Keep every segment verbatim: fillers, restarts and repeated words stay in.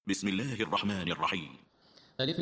بسم الله الرحمن الرحيم. ألف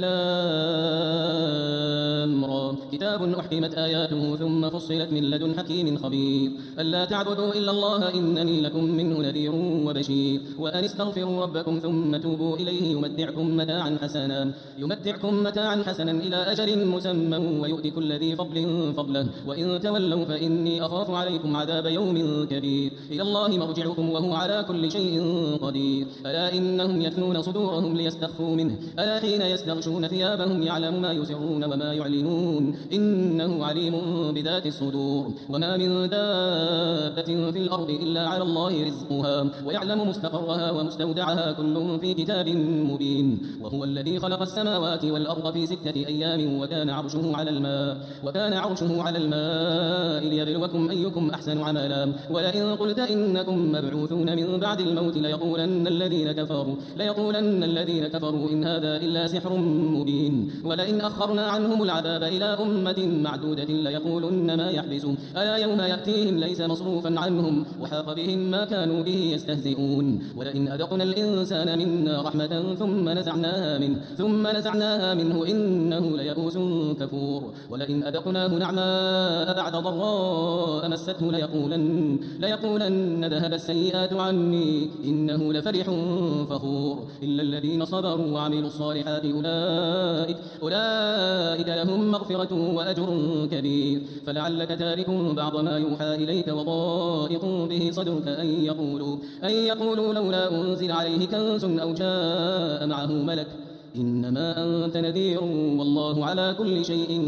لام را كتاب أحكمت آياته ثم فصلت من لدن حكيم خبير ألا تعبدوا إلا الله إنني لكم منه نذير وبشير وأن استغفروا ربكم ثم توبوا إليه يمتعكم متاعا حسنا يمتعكم متاعا حسنا إلى أجل مسمى ويؤتي كل ذي فضل فضله وإن تولوا فإني أخاف عليكم عذاب يوم كبير إلى الله مرجعكم وهو على كل شيء قدير ألا إنهم يثنون صدورهم ليستخفوا منه ألا حين يستخفوا يغشون ثيابهم يعلم ما يسرون وما يعلنون إنه عليم بذات الصدور وما من دابة في الأرض إلا على الله رزقها ويعلم مستقرها ومستودعها كل في كتاب مبين وهو الذي خلق السماوات والأرض في ستة أيام وكان عرشه على الماء وكان عرشه على الماء ليبلوكم أيكم أحسن عملا ولئن قلت إنكم مبعوثون من بعد الموت ليقولن الذين كفروا ليقولن الذين كفروا إن هذا إلا سحر مبين ولئن أخرنا عنهم العذاب إلى أمة معدودة ليقولن ما يحبسه ألا يوم يأتيهم ليس مصروفا عنهم وحاق بهم ما كانوا به يستهزئون ولئن أذقنا الإنسان منا رحمة ثم نزعناها منه ثم نزعناها منه إنه ليئوس كفور ولئن أذقناه نعماء بعد ضراء مسته ليقولن ليقولن ذهب السيئات عني إنه لفرح فخور إلا الذين صبروا وعملوا الصالحات أولئك, أولئك لهم مغفرة وأجر كبير فلعلك تارك بعض ما يوحى إليك وضائق به صدرك أن يقولوا, أن يقولوا لولا أنزل عليه كنز أو جاء معه ملك إنما أنت نذير والله على كل شيء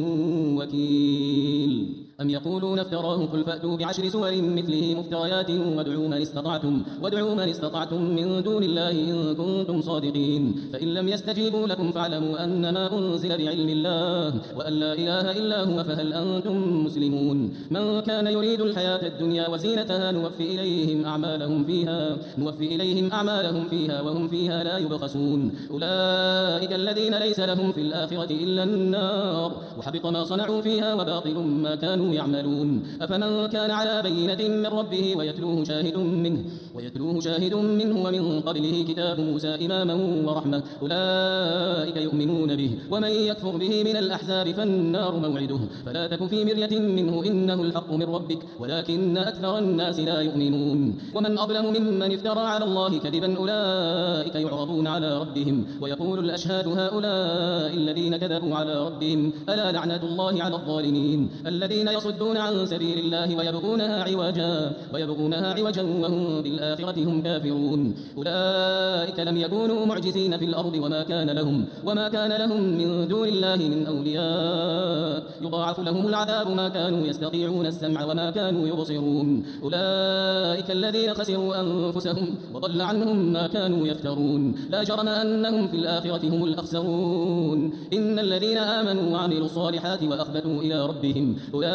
وكيل أم يقولون افتراه قل فأتوا بعشر سور مثله مفتريات وادعوا من استطعتم وادعوا من استطعتم من دون الله إن كنتم صادقين فإن لم يستجيبوا لكم فاعلموا أنما أنزل بعلم الله وأن لا إله إلا هو فهل أنتم مسلمون من كان يريد الحياة الدنيا وزينتها نوفي إليهم أعمالهم فيها نوفي إليهم أعمالهم فيها وهم فيها لا يبخسون أولئك الذين ليس لهم في الآخرة إلا النار وحبط ما صنعوا فيها وباطل ما كانوا يعملون أفمن كان على بينة من ربه ويتلوه شاهد منه ويتلوه شاهد منه ومن قبله كتاب موسى إماما ورحمة أولئك يؤمنون به ومن يكفر به من الأحزاب فالنار موعده فلا تك في مرية منه إنه الحق من ربك ولكن أكثر الناس لا يؤمنون ومن أظلم ممن افترى على الله كذبا أولئك يعرضون على ربهم ويقول الأشهاد هؤلاء الذين كذبوا على ربهم ألا لعنة الله على الظالمين الذين يصدون عن سبيل الله ويبغونها عوجا ويبغونها عوجا وهم بالآخرة هم كافرون أولئك لم يكونوا معجزين في الأرض وما كان لهم وما كان لهم من دون الله من أولياء يضاعف لهم العذاب ما كانوا يستطيعون السمع وما كانوا يبصرون أولئك الذين خسروا أنفسهم وضل عنهم ما كانوا يفترون لا جرم أنهم في الآخرة هم الأخسرون إن الذين آمنوا وعملوا الصالحات وأخبتوا إلى ربهم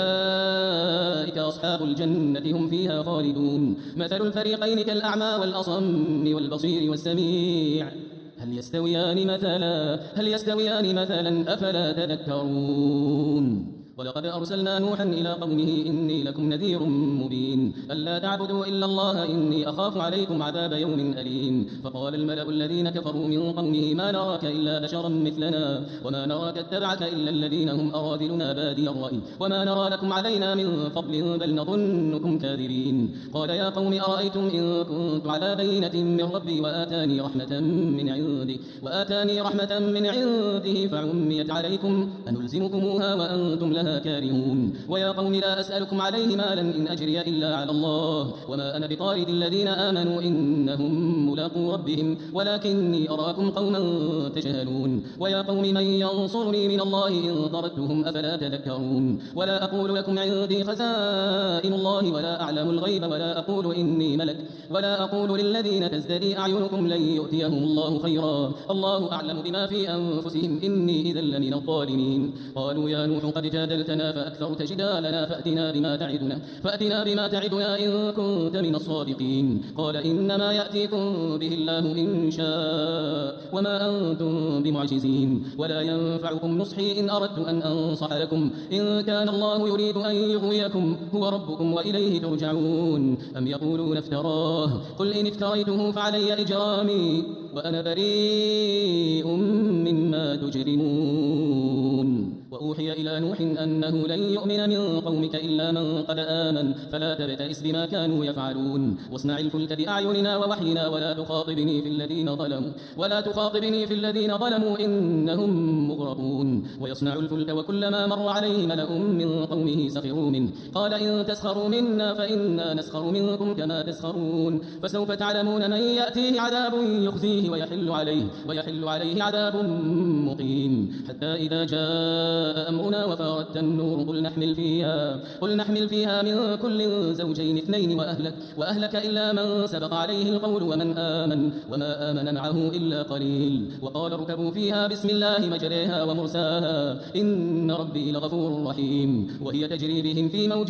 أولئك أصحاب الجنة هم فيها خالدون مثل الفريقين كالأعمى والأصم والبصير والسميع هل يستويان مثلا هل يستويان مثلا أفلا تذكرون ولقد أرسلنا نوحا إلى قومه إني لكم نذير مبين ألا تعبدوا إلا الله إني أخاف عليكم عذاب يوم أليم فقال الملأ الذين كفروا من قومه ما نراك إلا بشرا مثلنا وما نراك اتبعك إلا الذين هم أراذلنا بادي الرأي وما نرى لكم علينا من فضل بل نظنكم كاذبين قال يا قوم أرأيتم إن كنت على بينة من ربي وآتاني رحمة من عنده وآتاني رحمة من عنده فعميت عليكم أنلزمكموها وأنتم لها كارهون ويا قوم لا أسألكم عليه مالا إن أجري إلا على الله وما أنا بطارد الذين آمنوا إنهم ملاقو ربهم ولكني أراكم قوما تجهلون ويا قوم من ينصرني من الله إن ضربتهم أفلا تذكرون ولا أقول لكم عندي خزائن الله ولا أعلم الغيب ولا أقول إني ملك ولا أقول للذين تزدري أعينكم لن يؤتيهم الله خيرا الله أعلم بما في أنفسهم إني إذا لمن الظالمين قالوا يا نوح قد جادلنا جادلتنا فأكثرت جدالنا فأتنا بما تعدنا فأتنا بما تعدنا إن كنت من الصادقين. قال إنما يأتيكم به الله إن شاء وما أنتم بمعجزين ولا ينفعكم نصحي إن أردت أن أنصح لكم إن كان الله يريد أن يغويكم هو ربكم وإليه ترجعون. أم يقولون افتراه قل إن افتريته فعلي إجرامي وأنا بريء مما تجرمون. وأوحي إلى نوح أنه لن يؤمن من قومك إلا من قد آمن فلا تبتئس بما كانوا يفعلون واصنع الفلك بأعيننا ووحينا ولا تخاطبني في الذين ظلموا ولا تخاطبني في الذين ظلموا إنهم مغرقون. ويصنع الفلك وكلما مر عليه ملأ من قومه سخروا منه قال إن تسخروا منا فإنا نسخر منكم كما تسخرون. فسوف تعلمون من يأتيه عذاب يخزيه ويحل عليه ويحل عليه عذاب مقيم. حتى إذا جاء أمرنا وفارت النور قل نحمل فيها قل نحمل فيها من كل زوجين اثنين وأهلك وأهلك إلا من سبق عليه القول ومن آمن وما آمن معه إلا قليل. وقال اركبوا فيها بسم الله مجريها ومرساها إن ربي لغفور رحيم. وهي تجري بهم في موج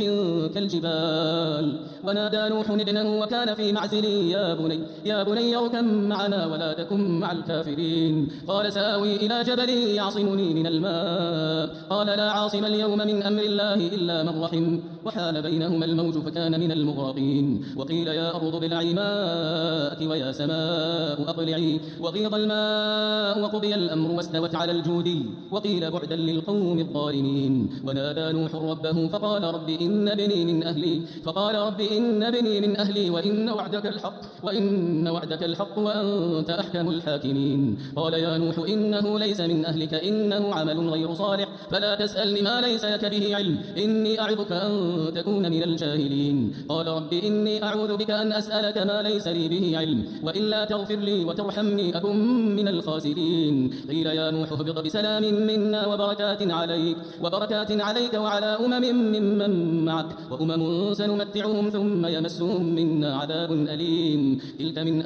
كالجبال ونادى نوح ابنه وكان في معزل يا بني يا بني اركب معنا ولا تكن مع الكافرين. قال سآوي إلى جبل يعصمني من الماء قال لا عاصم اليوم من أمر الله إلا من رحم وحال بينهما الموج فكان من المغرقين. وقيل يا أرض ابلعي ماءك ويا سماء أقلعي وغيض الماء وقضي الأمر واستوت على الجودي وقيل بعدا للقوم الظالمين. ونادى نوح ربه فقال رب إن ابني من أهلي فقال رب إن ابني من أهلي وإن وعدك الحق وإن وعدك الحق وأنت أحكم الحاكمين. قال يا نوح إنه ليس من أهلك إنه عمل غير صالح فلا تسألني ما ليس لك به علم إني أعظك أن تكون من الجاهلين. قال رب إني أعوذ بك أن أسألك ما ليس لي به علم وإلا تغفر لي وترحمني أكن من الخاسرين. قيل يا نوح اهبط بسلام منا وبركات عليك وبركات عليك وعلى أمم ممن معك وأمم سنمتعهم ثم يمسهم منا عذاب أليم. تلك من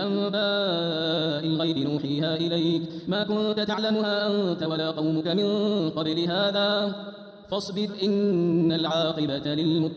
أنباء الغيب نوحيها إليك ما كنت تعلمها أنت ولا قومك من قبل هذا فاصبر إن العاقبة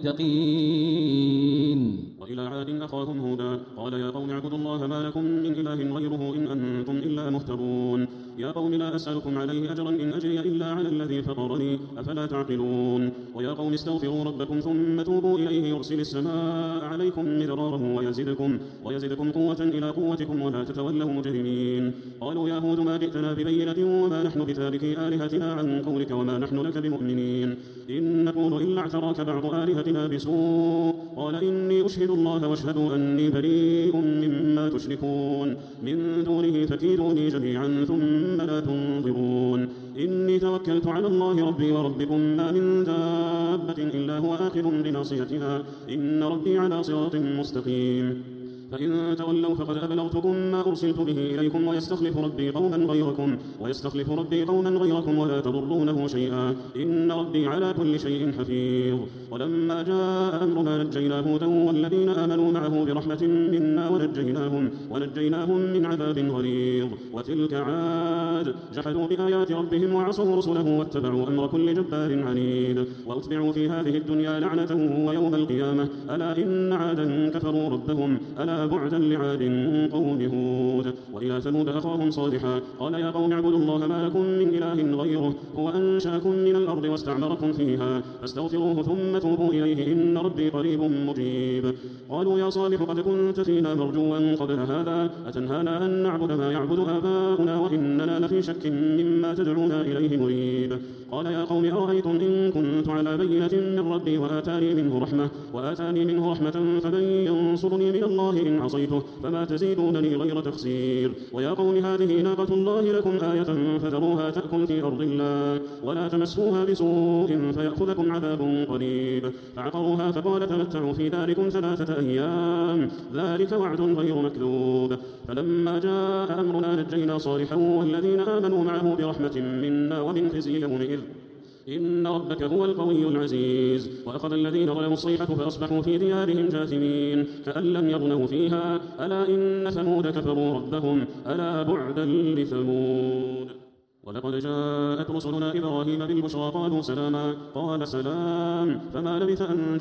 للمتقين. وإلى عاد أخاهم هودا قال يا قوم اعبدوا الله ما لكم من إله غيره إن أنتم إلا مفترون. يا قوم لا أسألكم عليه أجرا إن أجري إلا على الذي فطرني أفلا تعقلون. ويا قوم استغفروا ربكم ثم توبوا إليه يرسل السماء عليكم مدرارا ويزدكم, ويزدكم قوة إلى قوتكم ولا تتولوا مجرمين. قالوا يا هود ما جئتنا ببينة وما نحن بتاركي آلهتنا عن قولك وما نحن لك بمؤمنين إن نقول إلا اعتراك بعض آلهتنا بسوء. قال إني أشهد الله واشهدوا أني بريء مما تشركون من دونه فكيدوني جميعا ثم لا تنظرون. إني توكلت على الله ربي وربكم ما من دابة إلا هو آخذ بناصيتها إن ربي على صراط مستقيم. فإن تولوا فقد أبلغتكم ما أرسلت به إليكم ويستخلف ربي قوما غيركم ويستخلف ربي قوما غيركم ولا تضرونه شيئا إن ربي على كل شيء حفيظ. ولما جاء أمرنا نجينا هودا والذين آمنوا معه برحمة منا ونجيناهم, ونجيناهم من عذاب غليظ. وتلك عاد جحدوا بآيات ربهم وعصوا رسله واتبعوا أمر كل جبار عنيد. وأتبعوا في هذه الدنيا لعنة ويوم القيامة ألا إن عادا كفروا ربهم ألا بعدا لعاد قوم هود. وإلى ثمود أخاهم صالحا قال يا قوم اعبدوا الله ما لكم من إله غيره هو أنشأكم من الأرض واستعمركم فيها فاستغفروه ثم توبوا إليه إن ربي قريب مجيب. قالوا يا صالح قد كنت فينا مرجوا قبل هذا أتنهانا أن نعبد ما يعبد آباؤنا وإننا لفي شك مما تدعونا إليه مريب. قال يا قوم أرأيتم إن كنت على بينة من ربي وآتاني منه رحمة وآتاني منه رحمة فمن ينصرني من الله إن عصيته فما تزيدونني غير تخسير. ويا قوم هذه ناقة الله لكم آية فذروها تأكل في أرض الله ولا تمسوها بسوء فيأخذكم عذاب قريب. فعقروها فقال تمتعوا في داركم ثلاثة أيام ذلك وعد غير مكذوب. فلما جاء أمرنا نجينا صالحا والذين آمنوا معه برحمة منا ومن خزي يومئذ إن ربك هو القوي العزيز. وأخذ الذين ظلموا الصيحة فأصبحوا في ديارهم جاثمين كأن لم يغنوا فيها ألا إن ثمود كفروا ربهم ألا بعدا لثمود. ولقد جاءت رسلنا إبراهيم بالبشرى قالوا سلاما قال سلام فما لبث أن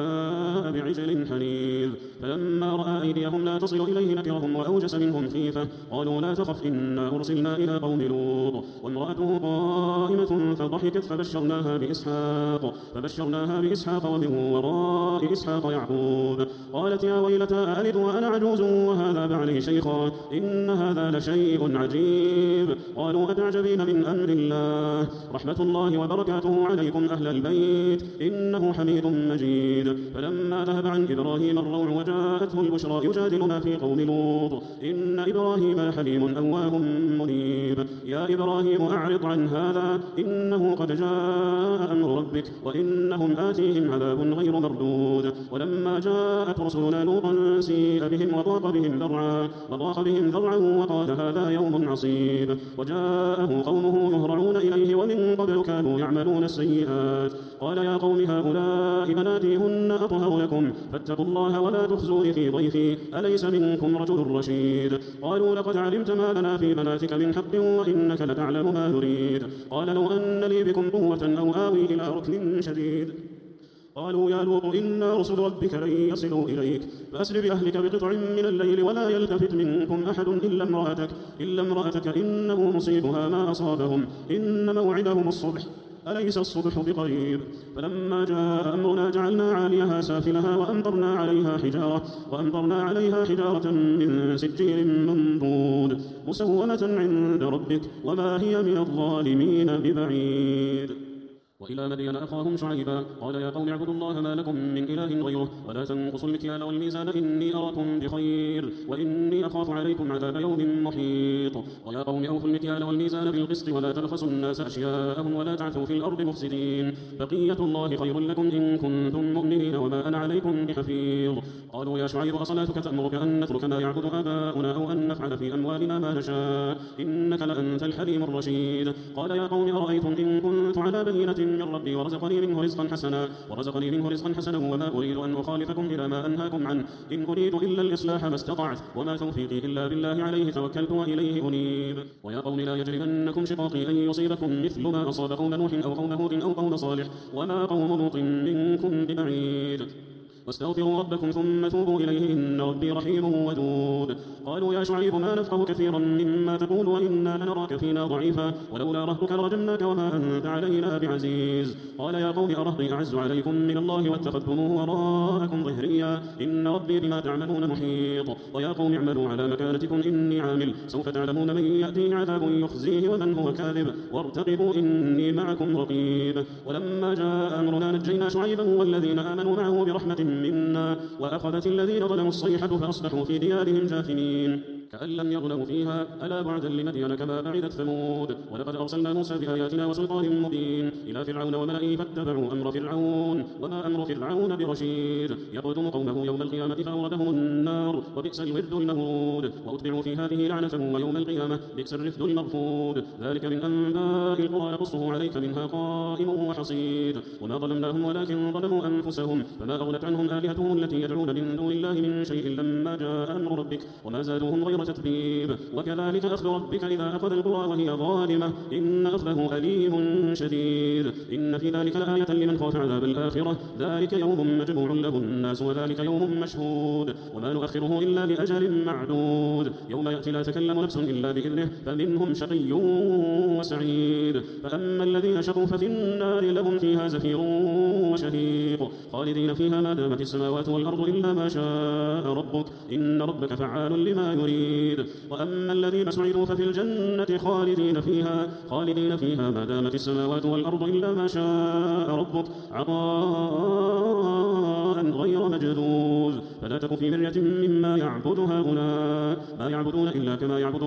جاء بعجل حنيذ فلما رأى أيديهم لا تصل إليه نكرهم وأوجس منهم خيفة قالوا لا تخف إنا أرسلنا إلى قوم لوط وامرأته قائمة فضحكت فبشرناها بإسحاق فبشرناها بإسحاق ومن وراء إسحاق يعقوب قالت يا ويلتى ألد وأنا عجوز وهذا بعلي شيخا إن هذا لشيء عجيب قالوا أتعجبين من أمر الله رحمة الله وبركاته عليكم أهل البيت إنه حميد مجيد فلما ذهب عن إبراهيم الروع وجاءته البشرى يجادلنا في قوم لوط إن إبراهيم لحليم أواه منيب يا إبراهيم أعرض عن هذا إنه قد جاء أمر ربك وإنهم آتيهم عذاب غير مردود ولما جاءت رسلنا لوطا سيء بهم وضاق بهم ذرعا وضاق بهم ذرعا وقال هذا يوم عصيب وجاءه قومه يهرعون إليه ومن قبل كانوا يعملون السيئات قال يا قوم هؤلاء بناتي هن أطهر لكم فاتقوا الله ولا تخزوني في ضيفي أليس منكم رجل رشيد قالوا لقد علمت ما لنا في بناتك من حق وإنك لتعلم ما نريد قال لو أن لي بكم قوة أو آوي إلى ركن شديد قالوا يا لوط إنا رسل ربك لن يصلوا إليك فأسر بأهلك بقطع من الليل ولا يلتفت منكم أحد إلا امرأتك, إلا امرأتك إنه مصيبها ما أصابهم إن موعدهم الصبح أليس الصبح بقريب فلما جاء أمرنا جعلنا عاليها سافلها وأمطرنا عليها حجارة وأمطرنا عليها حجارة من سجيل منضود مسومة عند ربك وما هي من الظالمين ببعيد وإلى مدين أخاهم شعيبا قال يا قوم اعبدوا الله ما لكم من إله غيره ولا تنقصوا المكيال والميزان إني أراكم بخير وإني أخاف عليكم عذاب يوم محيط ويا قوم أوفوا المكيال والميزان بالقسط ولا تبخسوا الناس أشياءهم ولا تعثوا في الأرض مفسدين بقية الله خير لكم إن كنتم مؤمنين وما أنا عليكم بحفيظ قالوا يا شعيب أصلاتك تأمرك أن نترك ما يعبد آباؤنا أو أن نفعل في أموالنا ما نشاء إنك لأنت الحليم الرشيد قال يا قوم أرأيتم إن كنت على بينة من ربي ورزقني منه رزقا حسنا ورزقني منه رزقا حسنا وما أريد أن أخالفكم إلى ما أنهاكم عنه إن أريد إلا الإصلاح ما استطعت وما توفيقي إلا بالله عليه توكلت وإليه أنيب ويا قوم لا يجرمنكم شقاقي أن يصيبكم مثل ما أصاب قوم نوح أو قوم هود أو قوم صالح وما قوم لوط منكم ببعيد واستغفروا ربكم ثم توبوا إليه إن ربي رحيم ودود قالوا يا شعيب ما نفقه كثيرا مما تقول وإنا لنراك فينا ضعيفا ولولا رهتك لرجمناك وما أنت علينا بعزيز قال يا قوم أرهطي أعز عليكم من الله واتخذتموه وراءكم ظهريا إن ربي بما تعملون محيط ويا قوم اعملوا على مكانتكم إني عامل سوف تعلمون من يأتيه عذاب يخزيه ومن هو كاذب وارتقبوا إني معكم رقيب ولما جاء أمرنا نجينا شعيبا والذين آمنوا معه برحمة منا وأخذت الذين ظلموا الصيحة فأصبحوا في ديارهم جاثمين كأن لم يغنوا فيها ألا بعدا لمدين كما بعدت ثمود ولقد أرسلنا موسى بآياتنا وسلطان مبين إلى فرعون وملئه فاتبعوا أمر فرعون وما أمر فرعون برشيد يقدم قومه يوم القيامة فأوردهم النار وبئس الورد المورود وأتبعوا في هذه لعنة ويوم القيامة بئس الرفد المرفود ذلك من أنباء القرى نقصه عليك منها قائم وحصيد وما ظلمناهم ولكن ظلموا أنفسهم فما أغنت عنهم آلهتهم التي يدعون من دون الله من شيء لما جاء أمر ربك وما زادوهم غير تتبيب وكذلك أخذ ربك إذا أخذ القرى وهي ظالمة إن أخذه أليم شديد إن في ذلك لآية لمن خاف عذاب الآخرة ذلك يوم مجموع له الناس وذلك يوم مشهود وما نؤخره إلا لأجل معدود يوم يأتي لا تكلم نفس إلا بإذنه فمنهم شقي وسعيد فأما الذين شقوا ففي النار لهم فيها زفير وشهيق خالدين فيها ما دامت السماوات والأرض إلا ما شاء ربك إن ربك فعال لما يريد وأما الذين سعدوا ففي الجنة خالدين فيها خالدين فيها ما دامت السماوات والأرض إلا ما شاء ربك عطاء غير مجذوذ فلا تك في مرية مما يعبد هؤلاء ما يعبدون إلا كما يعبد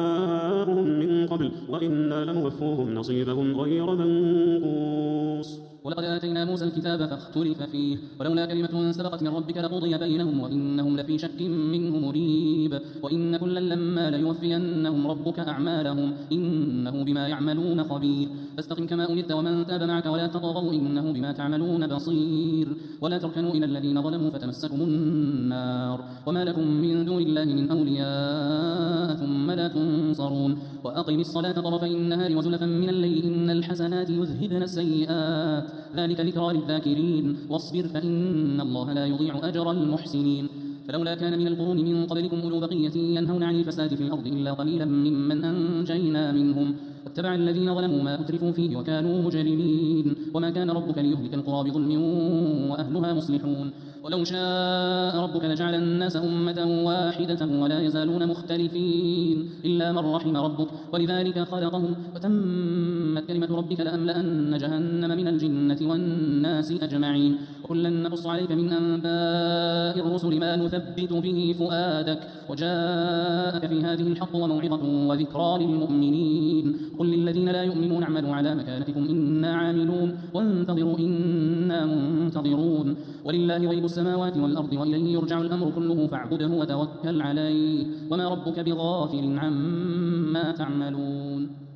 آباؤهم من قبل وإنا لموفوهم نصيبهم غير منقوص ولقد آتينا موسى الكتاب فاختلف فيه ولولا كلمة سبقت من ربك لقضي بينهم وإنهم لفي شك منه مريب وإن كلا لما ليوفينهم ربك أعمالهم إنه بما يعملون خبير فاستقم كما أمرت ومن تاب معك ولا تطغوا إنه بما تعملون بصير ولا تركنوا إلى الذين ظلموا فتمسكم النار وما لكم من دون الله من أولياء ثم لا تنصرون وأقم الصلاة طرفي النهار وزلفا من الليل إن الحسنات يذهبن السيئات ذلك ذكرى للذاكرين واصبر فإن الله لا يضيع أجر المحسنين فلولا كان من القرون من قبلكم أولو بقية ينهون عن الفساد في الأرض إلا قليلا ممن أنجينا منهم واتبع الذين ظلموا ما أترفوا فيه وكانوا مجرمين وما كان ربك ليهلك القرى بظلم وأهلها مصلحون ولو شاء ربك لجعل الناس أمة واحدة ولا يزالون مختلفين إلا من رحم ربك ولذلك خلقهم وتمت كلمة ربك لأملأن جهنم من الجنة والناس أجمعين وكلا نقص عليك من أنباء الرسل ما نثبت به فؤادك وجاءك في هذه الحق وموعظة وذكرى للمؤمنين قل للذين لا يؤمنون اعملوا على مكانتكم إنا عاملون وانتظروا إنا منتظرون ولله غيب السماوات والأرض وإليه يرجع الأمر كله فاعبده وتوكل عليه وما ربك بغافل عما تعملون.